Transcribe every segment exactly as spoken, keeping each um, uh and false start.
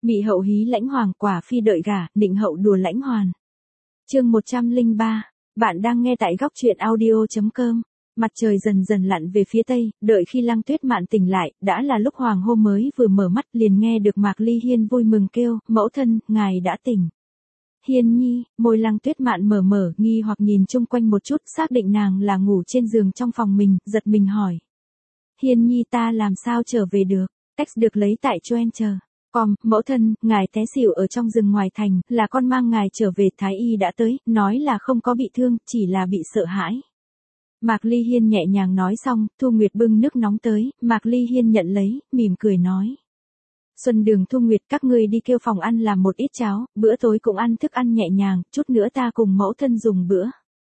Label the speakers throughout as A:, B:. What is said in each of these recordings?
A: Mị hậu hí lãnh hoàng, quả phi đợi gả, định hậu đùa lãnh hoàn. Chương một trăm lẻ ba, bạn đang nghe tại góc truyện audio chấm com. Mặt trời dần dần lặn về phía tây, đợi khi Lăng Tuyết Mạn tỉnh lại, đã là lúc hoàng hôn mới vừa mở mắt, liền nghe được Mạc Ly Hiên vui mừng kêu, mẫu thân, ngài đã tỉnh. Hiên nhi, môi Lăng Tuyết Mạn mở mở, nghi hoặc nhìn chung quanh một chút, xác định nàng là ngủ trên giường trong phòng mình, giật mình hỏi. Hiên nhi, ta làm sao trở về được? Text được lấy tại Choen chờ. Com, mẫu thân, ngài té xỉu ở trong rừng ngoài thành, là con mang ngài trở về, thái y đã tới, nói là không có bị thương, chỉ là bị sợ hãi. Mạc Ly Hiên nhẹ nhàng nói xong, Thu Nguyệt bưng nước nóng tới, Mạc Ly Hiên nhận lấy, mỉm cười nói. Xuân Đường, Thu Nguyệt, các ngươi đi kêu phòng ăn làm một ít cháo, bữa tối cũng ăn thức ăn nhẹ nhàng, chút nữa ta cùng mẫu thân dùng bữa.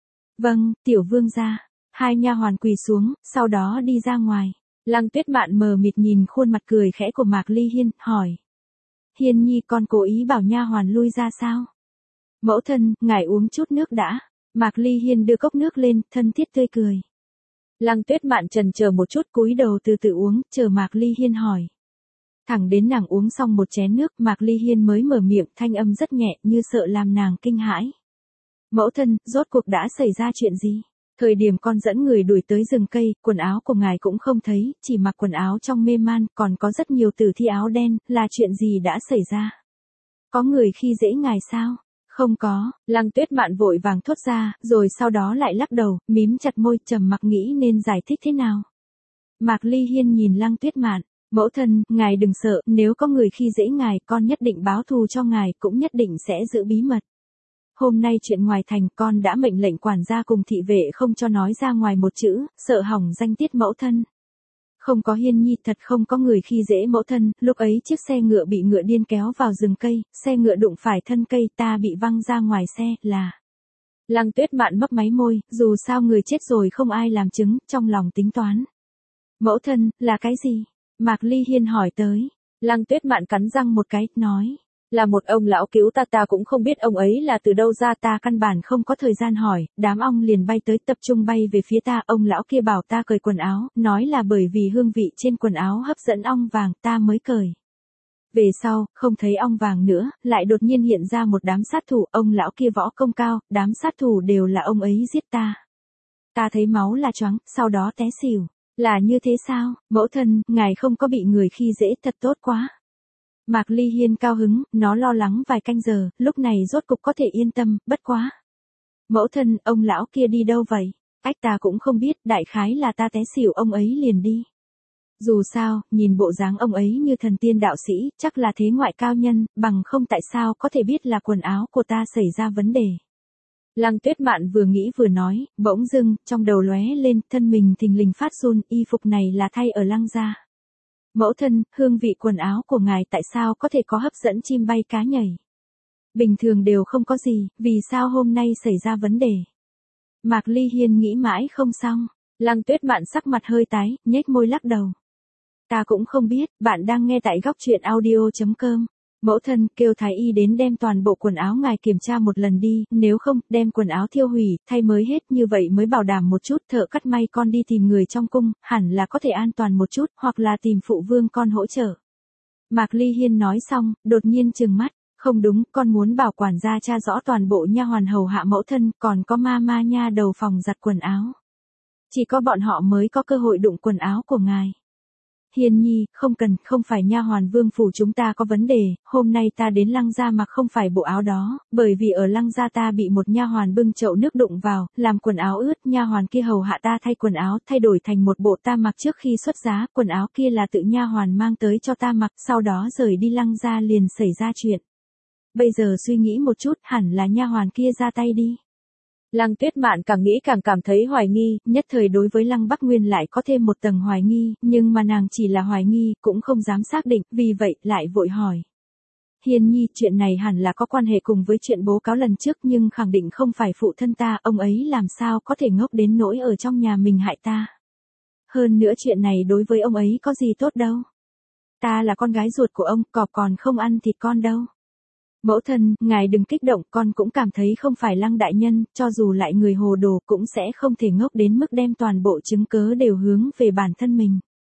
A: Vâng, tiểu vương gia. Hai nha hoàn quỳ xuống, sau đó đi ra ngoài. Lăng Tuyết Mạn mờ mịt nhìn khuôn mặt cười khẽ của Mạc Ly Hiên, hỏi. Hiên nhi, con cố ý bảo nha hoàn lui ra sao? Mẫu thân, ngài uống chút nước đã. Mạc Ly Hiên đưa cốc nước lên, thân thiết tươi cười. Lăng Tuyết Mạn chần chờ một chút, cúi đầu từ từ uống, chờ Mạc Ly Hiên hỏi. Thẳng đến nàng uống xong một chén nước, Mạc Ly Hiên mới mở miệng, thanh âm rất nhẹ, như sợ làm nàng kinh hãi. Mẫu thân, rốt cuộc đã xảy ra chuyện gì? Thời điểm con dẫn người đuổi tới rừng cây, quần áo của ngài cũng không thấy, chỉ mặc quần áo trong mê man, còn có rất nhiều tử thi áo đen, là chuyện gì đã xảy ra? Có người khi dễ ngài sao? Không có, Lăng Tuyết Mạn vội vàng thốt ra, rồi sau đó lại lắc đầu, mím chặt môi, trầm mặc nghĩ nên giải thích thế nào. Mạc Ly Hiên nhìn Lăng Tuyết Mạn, mẫu thân, ngài đừng sợ, nếu có người khi dễ ngài, con nhất định báo thù cho ngài, cũng nhất định sẽ giữ bí mật. Hôm nay chuyện ngoài thành, con đã mệnh lệnh quản gia cùng thị vệ không cho nói ra ngoài một chữ, sợ hỏng danh tiết mẫu thân. Không có Hiên nhi, thật không có người khi dễ mẫu thân, lúc ấy chiếc xe ngựa bị ngựa điên kéo vào rừng cây, xe ngựa đụng phải thân cây, ta bị văng ra ngoài xe, là. Lăng Tuyết Mạn mấp máy môi, dù sao người chết rồi không ai làm chứng, trong lòng tính toán. Mẫu thân, là cái gì? Mạc Ly Hiên hỏi tới. Lăng Tuyết Mạn cắn răng một cái, nói. Là một ông lão cứu ta, ta cũng không biết ông ấy là từ đâu ra, ta căn bản không có thời gian hỏi, đám ong liền bay tới tập trung bay về phía ta, ông lão kia bảo ta cởi quần áo, nói là bởi vì hương vị trên quần áo hấp dẫn ong vàng, ta mới cởi. Về sau, không thấy ong vàng nữa, lại đột nhiên hiện ra một đám sát thủ, ông lão kia võ công cao, đám sát thủ đều là ông ấy giết ta. Ta thấy máu là choáng, sau đó té xỉu. Là như thế sao, mẫu thân, ngài không có bị người khi dễ, thật tốt quá. Mạc Ly Hiên cao hứng, nó lo lắng vài canh giờ, lúc này rốt cục có thể yên tâm, bất quá. Mẫu thân, ông lão kia đi đâu vậy? Ách, ta cũng không biết, đại khái là ta té xỉu ông ấy liền đi. Dù sao, nhìn bộ dáng ông ấy như thần tiên đạo sĩ, chắc là thế ngoại cao nhân, bằng không tại sao có thể biết là quần áo của ta xảy ra vấn đề. Lăng Tuyết Mạn vừa nghĩ vừa nói, bỗng dưng, trong đầu lóe lên, thân mình thình lình phát run, y phục này là thay ở Lăng gia. Mẫu thân, hương vị quần áo của ngài tại sao có thể có hấp dẫn chim bay cá nhảy? Bình thường đều không có gì, vì sao hôm nay xảy ra vấn đề? Mạc Ly Hiên nghĩ mãi không xong, Lăng Tuyết Mạn sắc mặt hơi tái, nhếch môi lắc đầu. Ta cũng không biết, bạn đang nghe tại góc truyện audio chấm com. Mẫu thân, kêu thái y đến đem toàn bộ quần áo ngài kiểm tra một lần đi, nếu không, đem quần áo thiêu hủy, thay mới hết, như vậy mới bảo đảm một chút, thợ cắt may con đi tìm người trong cung, hẳn là có thể an toàn một chút, hoặc là tìm phụ vương con hỗ trợ. Mạc Ly Hiên nói xong, đột nhiên trừng mắt, không đúng, con muốn bảo quản gia tra rõ toàn bộ nha hoàn hầu hạ mẫu thân, còn có ma ma nha đầu phòng giặt quần áo. Chỉ có bọn họ mới có cơ hội đụng quần áo của ngài. Hiên nhi, không cần, không phải nha hoàn vương phủ chúng ta có vấn đề, hôm nay ta đến Lăng gia mặc không phải bộ áo đó, bởi vì ở Lăng gia ta bị một nha hoàn bưng chậu nước đụng vào, làm quần áo ướt, nha hoàn kia hầu hạ ta thay quần áo, thay đổi thành một bộ ta mặc trước khi xuất giá, quần áo kia là tự nha hoàn mang tới cho ta mặc, sau đó rời đi Lăng gia liền xảy ra chuyện. Bây giờ suy nghĩ một chút, hẳn là nha hoàn kia ra tay đi. Lăng Tuyết Mạn càng nghĩ càng cảm thấy hoài nghi, nhất thời đối với Lăng Bắc Nguyên lại có thêm một tầng hoài nghi, nhưng mà nàng chỉ là hoài nghi, cũng không dám xác định, vì vậy, lại vội hỏi. Hiên nhi, chuyện này hẳn là có quan hệ cùng với chuyện bố cáo lần trước, nhưng khẳng định không phải phụ thân ta, ông ấy làm sao có thể ngốc đến nỗi ở trong nhà mình hại ta. Hơn nữa chuyện này đối với ông ấy có gì tốt đâu. Ta là con gái ruột của ông, cọp còn không ăn thịt con đâu. Mẫu thân, ngài đừng kích động, con cũng cảm thấy không phải Lăng đại nhân, cho dù lại người hồ đồ cũng sẽ không thể ngốc đến mức đem toàn bộ chứng cớ đều hướng về bản thân mình.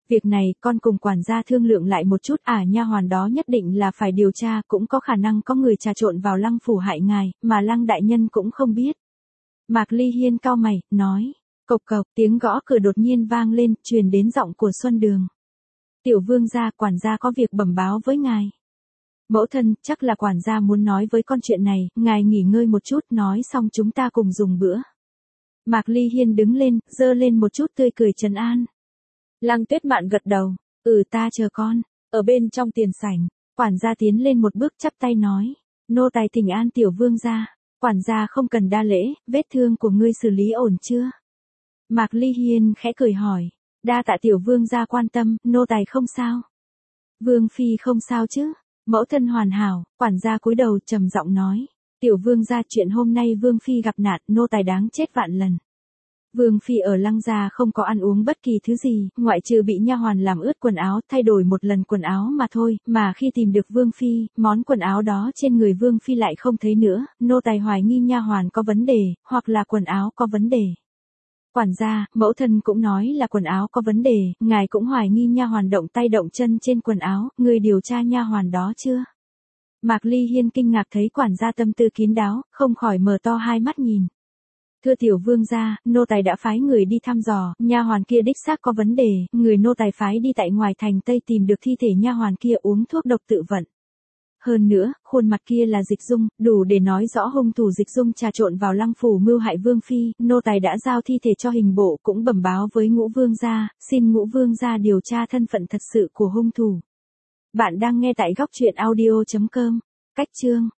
A: Việc này con cùng quản gia thương lượng lại một chút, à nha hoàn đó nhất định là phải điều tra, cũng có khả năng có người trà trộn vào Lăng phủ hại ngài, mà Lăng đại nhân cũng không biết. Mạc Ly Hiên cau mày, nói, cộc cộc, tiếng gõ cửa đột nhiên vang lên, truyền đến giọng của Xuân Đường. Tiểu vương gia, quản gia có việc bẩm báo với ngài. Mẫu thân, chắc là quản gia muốn nói với con chuyện này, ngài nghỉ ngơi một chút, nói xong chúng ta cùng dùng bữa. Mạc Ly Hiên đứng lên, giơ lên một chút tươi cười trấn an. Lăng Tuyết Mạn gật đầu, ừ ta chờ con, ở bên trong tiền sảnh, quản gia tiến lên một bước chắp tay nói, nô tài thỉnh an tiểu vương gia, quản gia không cần đa lễ, vết thương của ngươi xử lý ổn chưa? Mạc Ly Hiên khẽ cười hỏi, đa tạ tiểu vương gia quan tâm, nô tài không sao. Vương phi không sao chứ? Mẫu thân hoàn hảo, quản gia cúi đầu trầm giọng nói, tiểu vương gia chuyện hôm nay vương phi gặp nạn, nô tài đáng chết vạn lần. Vương phi ở Lăng gia không có ăn uống bất kỳ thứ gì, ngoại trừ bị nha hoàn làm ướt quần áo, thay đổi một lần quần áo mà thôi, mà khi tìm được vương phi, món quần áo đó trên người vương phi lại không thấy nữa, nô tài hoài nghi nha hoàn có vấn đề, hoặc là quần áo có vấn đề. Quản gia, mẫu thân cũng nói là quần áo có vấn đề, ngài cũng hoài nghi nha hoàn động tay động chân trên quần áo, người điều tra nha hoàn đó chưa? Mạc Ly Hiên kinh ngạc thấy quản gia tâm tư kín đáo, không khỏi mở to hai mắt nhìn. Thưa tiểu vương gia, nô tài đã phái người đi thăm dò, nha hoàn kia đích xác có vấn đề, người nô tài phái đi tại ngoài thành Tây tìm được thi thể nha hoàn kia uống thuốc độc tự vận. Hơn nữa, khuôn mặt kia là Dịch Dung, đủ để nói rõ hung thủ Dịch Dung trà trộn vào Lăng phủ mưu hại vương phi, nô tài đã giao thi thể cho hình bộ, cũng bẩm báo với Ngũ vương gia, xin Ngũ vương gia điều tra thân phận thật sự của hung thủ. Bạn đang nghe tại góc truyện audio chấm com. Cách chương